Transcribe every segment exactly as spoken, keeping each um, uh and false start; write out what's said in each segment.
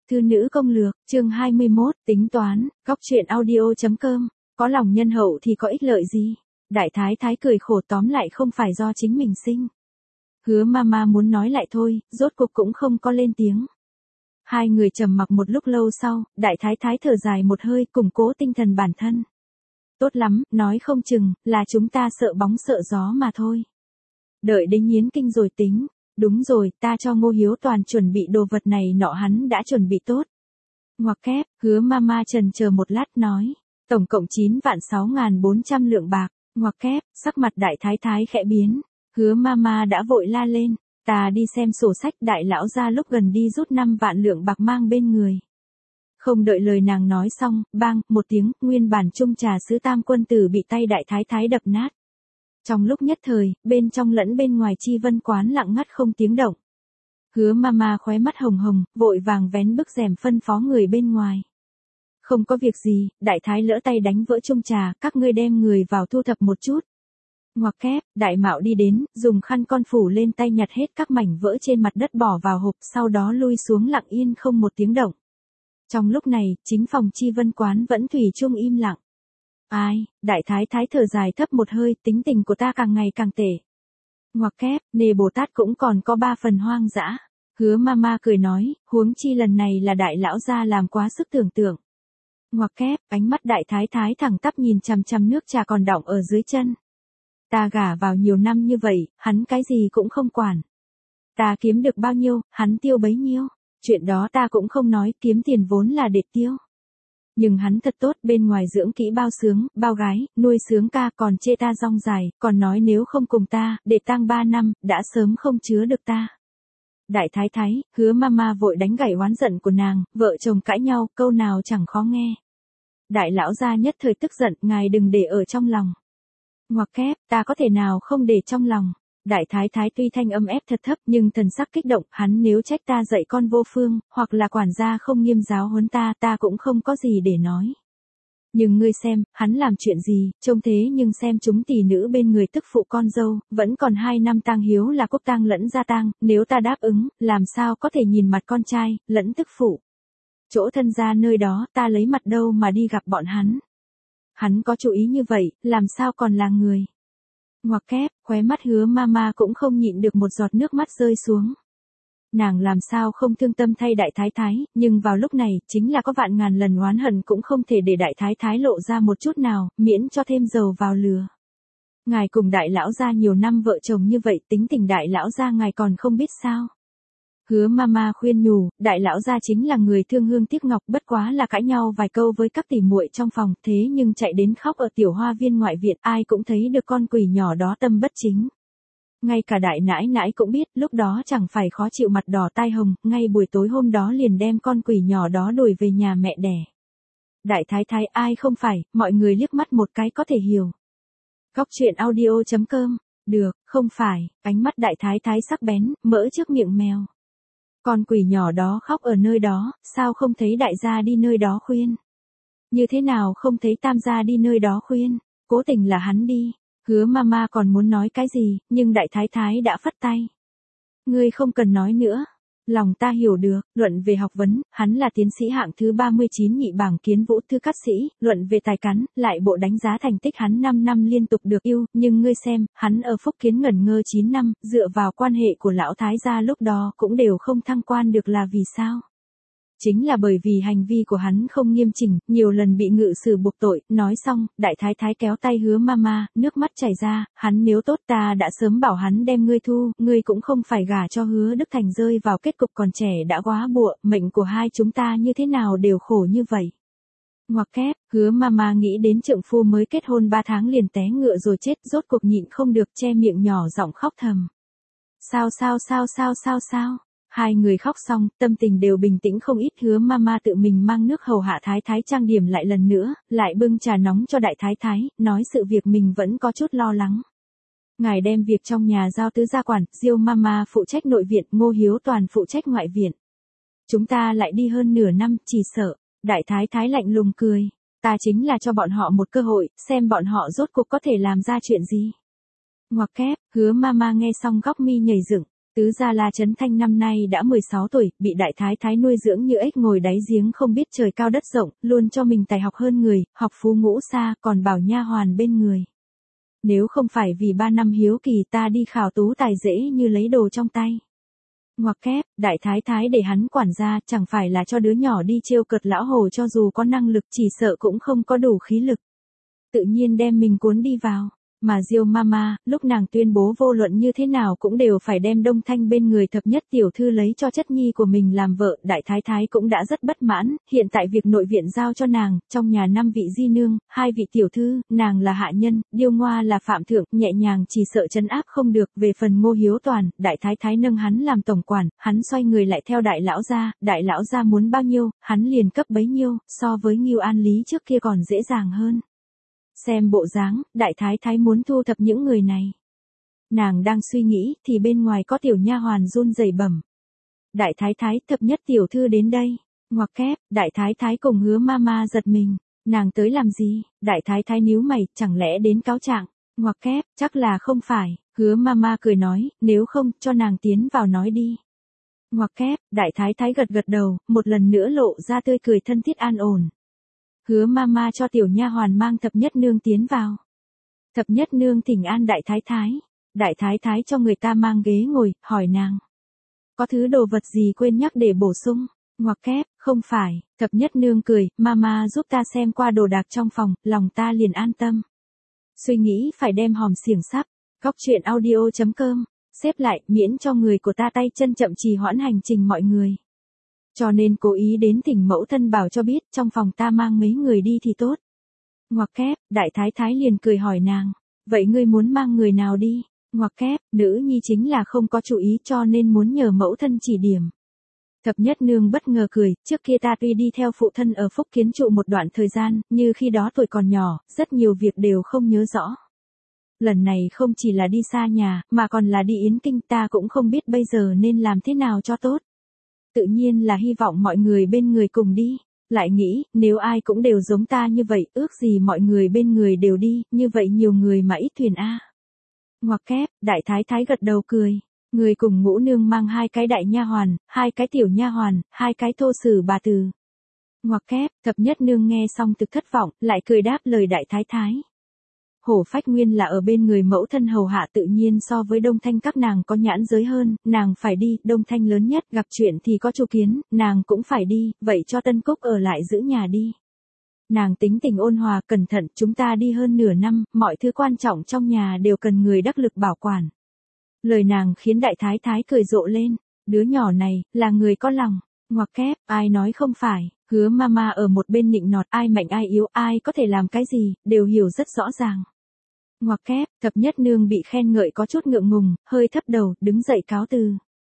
Thư nữ công lược, chương hai mươi mốt, tính toán, góc truyện audio.com, có lòng nhân hậu thì có ích lợi gì? Đại thái thái cười khổ, tóm lại không phải do chính mình sinh. Hứa mama muốn nói lại thôi, rốt cuộc cũng không có lên tiếng. Hai người trầm mặc một lúc lâu sau, đại thái thái thở dài một hơi, củng cố tinh thần bản thân. Tốt lắm, nói không chừng, là chúng ta sợ bóng sợ gió mà thôi. Đợi đến nhiến kinh rồi tính. Đúng rồi, ta cho Ngô Hiếu Toàn chuẩn bị đồ vật này nọ, hắn đã chuẩn bị tốt. Ngoặc kép, hứa mama trần chờ một lát nói. Tổng cộng chín vạn sáu ngàn bốn trăm lượng bạc. Ngoặc kép, sắc mặt đại thái thái khẽ biến. Hứa mama đã vội la lên. Ta đi xem sổ sách, đại lão gia lúc gần đi rút năm vạn lượng bạc mang bên người. Không đợi lời nàng nói xong, bang, một tiếng, nguyên bản chung trà sứ tam quân tử bị tay đại thái thái đập nát. Trong lúc nhất thời, bên trong lẫn bên ngoài Chi Vân quán lặng ngắt không tiếng động. Hứa mama khóe mắt hồng hồng, vội vàng vén bức rèm phân phó người bên ngoài. Không có việc gì, đại thái lỡ tay đánh vỡ chung trà, các ngươi đem người vào thu thập một chút. Ngoặc kép, đại mạo đi đến, dùng khăn con phủ lên tay nhặt hết các mảnh vỡ trên mặt đất bỏ vào hộp, sau đó lui xuống lặng yên không một tiếng động. Trong lúc này, chính phòng Chi Vân quán vẫn thủy chung im lặng. Ai, đại thái thái thở dài thấp một hơi, tính tình của ta càng ngày càng tệ. Ngoặc kép, nề Bồ Tát cũng còn có ba phần hoang dã. Hứa mama cười nói, huống chi lần này là đại lão gia làm quá sức tưởng tượng. Ngoặc kép, ánh mắt đại thái thái thẳng tắp nhìn chằm chằm nước trà còn đọng ở dưới chân. Ta gả vào nhiều năm như vậy, hắn cái gì cũng không quản. Ta kiếm được bao nhiêu, hắn tiêu bấy nhiêu. Chuyện đó ta cũng không nói, kiếm tiền vốn là để tiêu. Nhưng hắn thật tốt, bên ngoài dưỡng kỹ bao sướng, bao gái, nuôi sướng ca, còn chê ta rong dài, còn nói nếu không cùng ta, để tang ba năm, đã sớm không chứa được ta. Đại thái thái, hứa mama vội đánh gãy oán giận của nàng, vợ chồng cãi nhau, câu nào chẳng khó nghe. Đại lão gia nhất thời tức giận, ngài đừng để ở trong lòng. Ngoặc kép, ta có thể nào không để trong lòng. Đại thái thái tuy thanh âm ép thật thấp nhưng thần sắc kích động, hắn nếu trách ta dạy con vô phương, hoặc là quản gia không nghiêm giáo huấn ta, ta cũng không có gì để nói. Nhưng ngươi xem, hắn làm chuyện gì, trông thế nhưng xem chúng tỷ nữ bên người tức phụ con dâu, vẫn còn hai năm tang hiếu là quốc tang lẫn gia tang, nếu ta đáp ứng, làm sao có thể nhìn mặt con trai, lẫn tức phụ. Chỗ thân gia nơi đó, ta lấy mặt đâu mà đi gặp bọn hắn. Hắn có chủ ý như vậy, làm sao còn là người. Ngoặc kép, khóe mắt hứa mama cũng không nhịn được một giọt nước mắt rơi xuống. Nàng làm sao không thương tâm thay đại thái thái, nhưng vào lúc này, chính là có vạn ngàn lần oán hận cũng không thể để đại thái thái lộ ra một chút nào, miễn cho thêm dầu vào lửa. Ngài cùng đại lão gia nhiều năm vợ chồng như vậy, tính tình đại lão gia ngài còn không biết sao. Hứa mama khuyên nhủ, đại lão gia chính là người thương hương tiếc ngọc, bất quá là cãi nhau vài câu với các tỷ muội trong phòng, thế nhưng chạy đến khóc ở tiểu hoa viên ngoại viện, ai cũng thấy được con quỷ nhỏ đó tâm bất chính. Ngay cả đại nãi nãi cũng biết, lúc đó chẳng phải khó chịu mặt đỏ tai hồng, ngay buổi tối hôm đó liền đem con quỷ nhỏ đó đuổi về nhà mẹ đẻ. Đại thái thái ai không phải, mọi người liếc mắt một cái có thể hiểu. Góc truyện audio.com, được, không phải, ánh mắt đại thái thái sắc bén, mỡ trước miệng mèo. Con quỷ nhỏ đó khóc ở nơi đó, sao không thấy đại gia đi nơi đó khuyên? Như thế nào không thấy tam gia đi nơi đó khuyên? Cố tình là hắn đi. Hứa mama còn muốn nói cái gì, nhưng đại thái thái đã phất tay. Ngươi không cần nói nữa. Lòng ta hiểu được, luận về học vấn, hắn là tiến sĩ hạng thứ ba mươi chín nhị bảng kiến vũ thư cát sĩ, luận về tài cán, lại bộ đánh giá thành tích hắn năm năm liên tục được yêu, nhưng ngươi xem, hắn ở Phúc Kiến ngẩn ngơ chín năm, dựa vào quan hệ của lão thái gia lúc đó cũng đều không thăng quan được là vì sao? Chính là bởi vì hành vi của hắn không nghiêm chỉnh, nhiều lần bị ngự sử buộc tội, nói xong, đại thái thái kéo tay hứa mama, nước mắt chảy ra, hắn nếu tốt ta đã sớm bảo hắn đem ngươi thu, ngươi cũng không phải gả cho Hứa Đức Thành rơi vào kết cục còn trẻ đã quá bụa, mệnh của hai chúng ta như thế nào đều khổ như vậy. Ngoặc kép, hứa mama nghĩ đến trượng phu mới kết hôn ba tháng liền té ngựa rồi chết, rốt cuộc nhịn không được che miệng nhỏ giọng khóc thầm. Sao sao sao sao sao sao? Hai người khóc xong, tâm tình đều bình tĩnh không ít, hứa mama tự mình mang nước hầu hạ thái thái trang điểm lại lần nữa, lại bưng trà nóng cho đại thái thái, nói sự việc mình vẫn có chút lo lắng. Ngài đem việc trong nhà giao tứ gia quản, Diêu mama phụ trách nội viện, Ngô Hiếu Toàn phụ trách ngoại viện. Chúng ta lại đi hơn nửa năm, chỉ sợ. Đại thái thái lạnh lùng cười. Ta chính là cho bọn họ một cơ hội, xem bọn họ rốt cuộc có thể làm ra chuyện gì. Ngoặc kép, hứa mama nghe xong góc mi nhảy dựng. Tứ gia La Chấn Thanh năm nay đã mười sáu tuổi, bị đại thái thái nuôi dưỡng như ếch ngồi đáy giếng không biết trời cao đất rộng, luôn cho mình tài học hơn người, học phú ngũ xa, còn bảo nha hoàn bên người. Nếu không phải vì ba năm hiếu kỳ ta đi khảo tú tài dễ như lấy đồ trong tay. Ngoặc kép, đại thái thái để hắn quản gia, chẳng phải là cho đứa nhỏ đi trêu cợt lão hồ, cho dù có năng lực chỉ sợ cũng không có đủ khí lực. Tự nhiên đem mình cuốn đi vào. Mà Diêu Mama, lúc nàng tuyên bố vô luận như thế nào cũng đều phải đem Đông Thanh bên người thập nhất tiểu thư lấy cho chất nhi của mình làm vợ, đại thái thái cũng đã rất bất mãn, hiện tại việc nội viện giao cho nàng, trong nhà năm vị di nương, hai vị tiểu thư, nàng là hạ nhân, Điêu Ngoa là phạm thượng, nhẹ nhàng chỉ sợ trấn áp không được, về phần Ngô Hiếu Toàn, đại thái thái nâng hắn làm tổng quản, hắn xoay người lại theo đại lão gia, đại lão gia muốn bao nhiêu, hắn liền cấp bấy nhiêu, so với Ngưu An Lý trước kia còn dễ dàng hơn. Xem bộ dáng, đại thái thái muốn thu thập những người này. Nàng đang suy nghĩ, thì bên ngoài có tiểu nha hoàn run rẩy bẩm. Đại thái thái, thập nhất tiểu thư đến đây. Ngoặc kép, đại thái thái cùng Hứa Mama giật mình. Nàng tới làm gì? Đại thái thái nhíu mày, chẳng lẽ đến cáo trạng? Ngoặc kép, chắc là không phải. Hứa Mama cười nói, nếu không, cho nàng tiến vào nói đi. Ngoặc kép, đại thái thái gật gật đầu, một lần nữa lộ ra tươi cười thân thiết an ổn. Hứa Mama cho tiểu nha hoàn mang thập nhất nương tiến vào. Thập nhất nương thỉnh an đại thái thái. Đại thái thái cho người ta mang ghế ngồi, hỏi nàng. Có thứ đồ vật gì quên nhắc để bổ sung? Ngoặc kép, không phải. Thập nhất nương cười, Mama giúp ta xem qua đồ đạc trong phòng, lòng ta liền an tâm. Suy nghĩ phải đem hòm xiềng sắp. Góc truyện audio chấm com. Xếp lại, miễn cho người của ta tay chân chậm trì hoãn hành trình mọi người. Cho nên cố ý đến thỉnh mẫu thân bảo cho biết, trong phòng ta mang mấy người đi thì tốt. Ngoặc kép, đại thái thái liền cười hỏi nàng. Vậy ngươi muốn mang người nào đi? Ngoặc kép, nữ nhi chính là không có chú ý cho nên muốn nhờ mẫu thân chỉ điểm. Thập nhất nương bất ngờ cười, trước kia ta tuy đi theo phụ thân ở Phúc Kiến trụ một đoạn thời gian, như khi đó tuổi còn nhỏ, rất nhiều việc đều không nhớ rõ. Lần này không chỉ là đi xa nhà, mà còn là đi Yến Kinh, ta cũng không biết bây giờ nên làm thế nào cho tốt. Tự nhiên là hy vọng mọi người bên người cùng đi. Lại nghĩ, nếu ai cũng đều giống ta như vậy, ước gì mọi người bên người đều đi, như vậy nhiều người mà ít thuyền a. À. Ngoặc kép, đại thái thái gật đầu cười. Người cùng ngũ nương mang hai cái đại nha hoàn, hai cái tiểu nha hoàn, hai cái thô sử bà từ. Ngoặc kép, thập nhất nương nghe xong thực thất vọng, lại cười đáp lời đại thái thái. Hổ Phách Nguyên là ở bên người mẫu thân hầu hạ, tự nhiên so với Đông Thanh các nàng có nhãn giới hơn, nàng phải đi, Đông Thanh lớn nhất, gặp chuyện thì có Chu Kiến, nàng cũng phải đi, vậy cho Tân Cúc ở lại giữ nhà đi. Nàng tính tình ôn hòa, cẩn thận, chúng ta đi hơn nửa năm, mọi thứ quan trọng trong nhà đều cần người đắc lực bảo quản. Lời nàng khiến đại thái thái cười rộ lên, đứa nhỏ này, là người có lòng. Ngoặc kép, ai nói không phải. Hứa Mama ở một bên nịnh nọt, ai mạnh ai yếu, ai có thể làm cái gì, đều hiểu rất rõ ràng. Ngoặc kép, thập nhất nương bị khen ngợi có chút ngượng ngùng, hơi thấp đầu, đứng dậy cáo từ.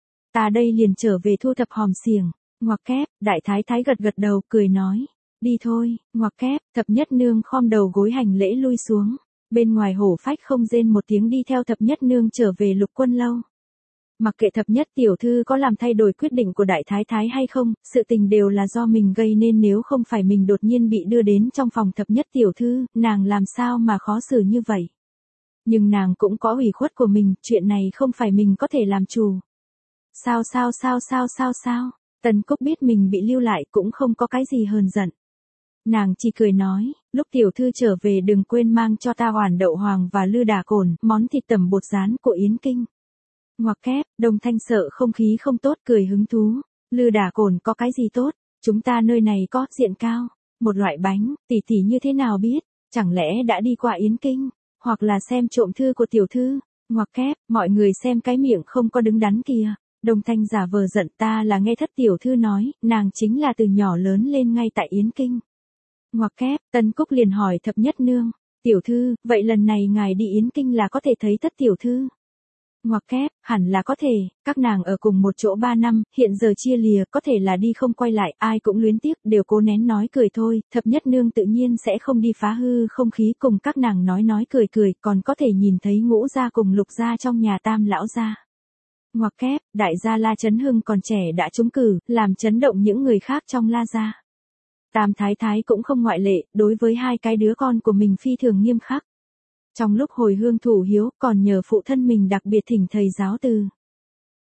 Ta đây liền trở về thu thập hòm xiềng. Ngoặc kép, đại thái thái gật gật đầu, cười nói. Đi thôi. Ngoặc kép, thập nhất nương khom đầu gối hành lễ lui xuống. Bên ngoài Hổ Phách không rên một tiếng đi theo thập nhất nương trở về Lục Quân lâu. Mặc kệ thập nhất tiểu thư có làm thay đổi quyết định của đại thái thái hay không, sự tình đều là do mình gây nên, nếu không phải mình đột nhiên bị đưa đến trong phòng thập nhất tiểu thư, nàng làm sao mà khó xử như vậy. Nhưng nàng cũng có ủy khuất của mình, chuyện này không phải mình có thể làm chủ. Sao sao sao sao sao sao, Tần Cúc biết mình bị lưu lại cũng không có cái gì hờn giận. Nàng chỉ cười nói, lúc tiểu thư trở về đừng quên mang cho ta hoàn đậu hoàng và lư đà cồn, món thịt tẩm bột rán của Yến Kinh. Ngoặc kép, Đông Thanh sợ không khí không tốt, cười hứng thú. Lư đà cồn có cái gì tốt? Chúng ta nơi này có diện cao, một loại bánh, tỷ tỷ như thế nào biết? Chẳng lẽ đã đi qua Yến Kinh, hoặc là xem trộm thư của tiểu thư? Ngoặc kép, mọi người xem cái miệng không có đứng đắn kìa. Đông Thanh giả vờ giận, ta là nghe thất tiểu thư nói, nàng chính là từ nhỏ lớn lên ngay tại Yến Kinh. Ngoặc kép, Tân Cúc liền hỏi thập nhất nương, tiểu thư, vậy lần này ngài đi Yến Kinh là có thể thấy thất tiểu thư? Ngoặc kép, hẳn là có thể, các nàng ở cùng một chỗ ba năm, hiện giờ chia lìa, có thể là đi không quay lại, ai cũng luyến tiếc, đều cố nén nói cười thôi, thập nhất nương tự nhiên sẽ không đi phá hư không khí cùng các nàng nói nói cười cười, còn có thể nhìn thấy Ngũ gia cùng Lục gia trong nhà Tam lão gia. Ngoặc kép, đại gia La Chấn Hưng còn trẻ đã trúng cử, làm chấn động những người khác trong La gia. Tam thái thái cũng không ngoại lệ, đối với hai cái đứa con của mình phi thường nghiêm khắc. Trong lúc hồi hương thủ hiếu, còn nhờ phụ thân mình đặc biệt thỉnh thầy giáo từ.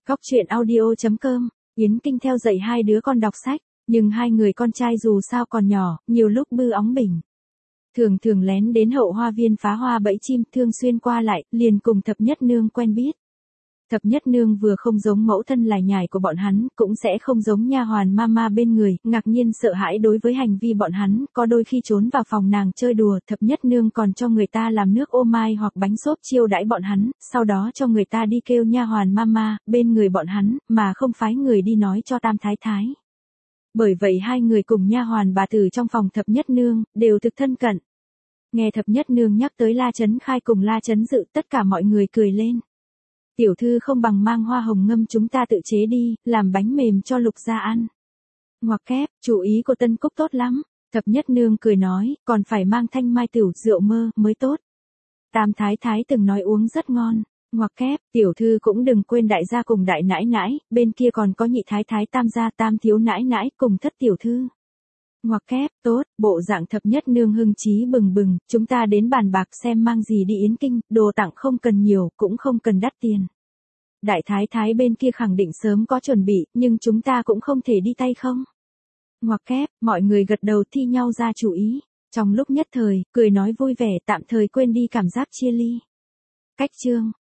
Cóc truyện audio chấm com, Yến Kinh theo dạy hai đứa con đọc sách, nhưng hai người con trai dù sao còn nhỏ, nhiều lúc bư óng bỉnh. Thường thường lén đến hậu hoa viên phá hoa bẫy chim, thương xuyên qua lại, liền cùng thập nhất nương quen biết. Thập nhất nương vừa không giống mẫu thân lải nhải của bọn hắn, cũng sẽ không giống nha hoàn mama bên người, ngạc nhiên sợ hãi đối với hành vi bọn hắn, có đôi khi trốn vào phòng nàng chơi đùa, thập nhất nương còn cho người ta làm nước ô mai hoặc bánh xốp chiêu đãi bọn hắn, sau đó cho người ta đi kêu nha hoàn mama, bên người bọn hắn, mà không phái người đi nói cho tam thái thái. Bởi vậy hai người cùng nha hoàn bà tử trong phòng thập nhất nương, đều thực thân cận. Nghe thập nhất nương nhắc tới La Chấn Khai cùng La Chấn Dự, tất cả mọi người cười lên. Tiểu thư không bằng mang hoa hồng ngâm chúng ta tự chế đi, làm bánh mềm cho Lục gia ăn. Ngoặc kép, chủ ý của Tân Cúc tốt lắm. Thập nhất nương cười nói, còn phải mang thanh mai tiểu rượu mơ mới tốt. Tam thái thái từng nói uống rất ngon. Ngoặc kép, tiểu thư cũng đừng quên đại gia cùng đại nãi nãi, bên kia còn có nhị thái thái tam gia tam thiếu nãi nãi cùng thất tiểu thư. Ngoặc kép, tốt, bộ dạng thập nhất nương hưng chí bừng bừng, chúng ta đến bàn bạc xem mang gì đi Yến Kinh, đồ tặng không cần nhiều, cũng không cần đắt tiền. Đại thái thái bên kia khẳng định sớm có chuẩn bị, nhưng chúng ta cũng không thể đi tay không. Ngoặc kép, mọi người gật đầu thi nhau ra chủ ý. Trong lúc nhất thời, cười nói vui vẻ tạm thời quên đi cảm giác chia ly. Cách chương.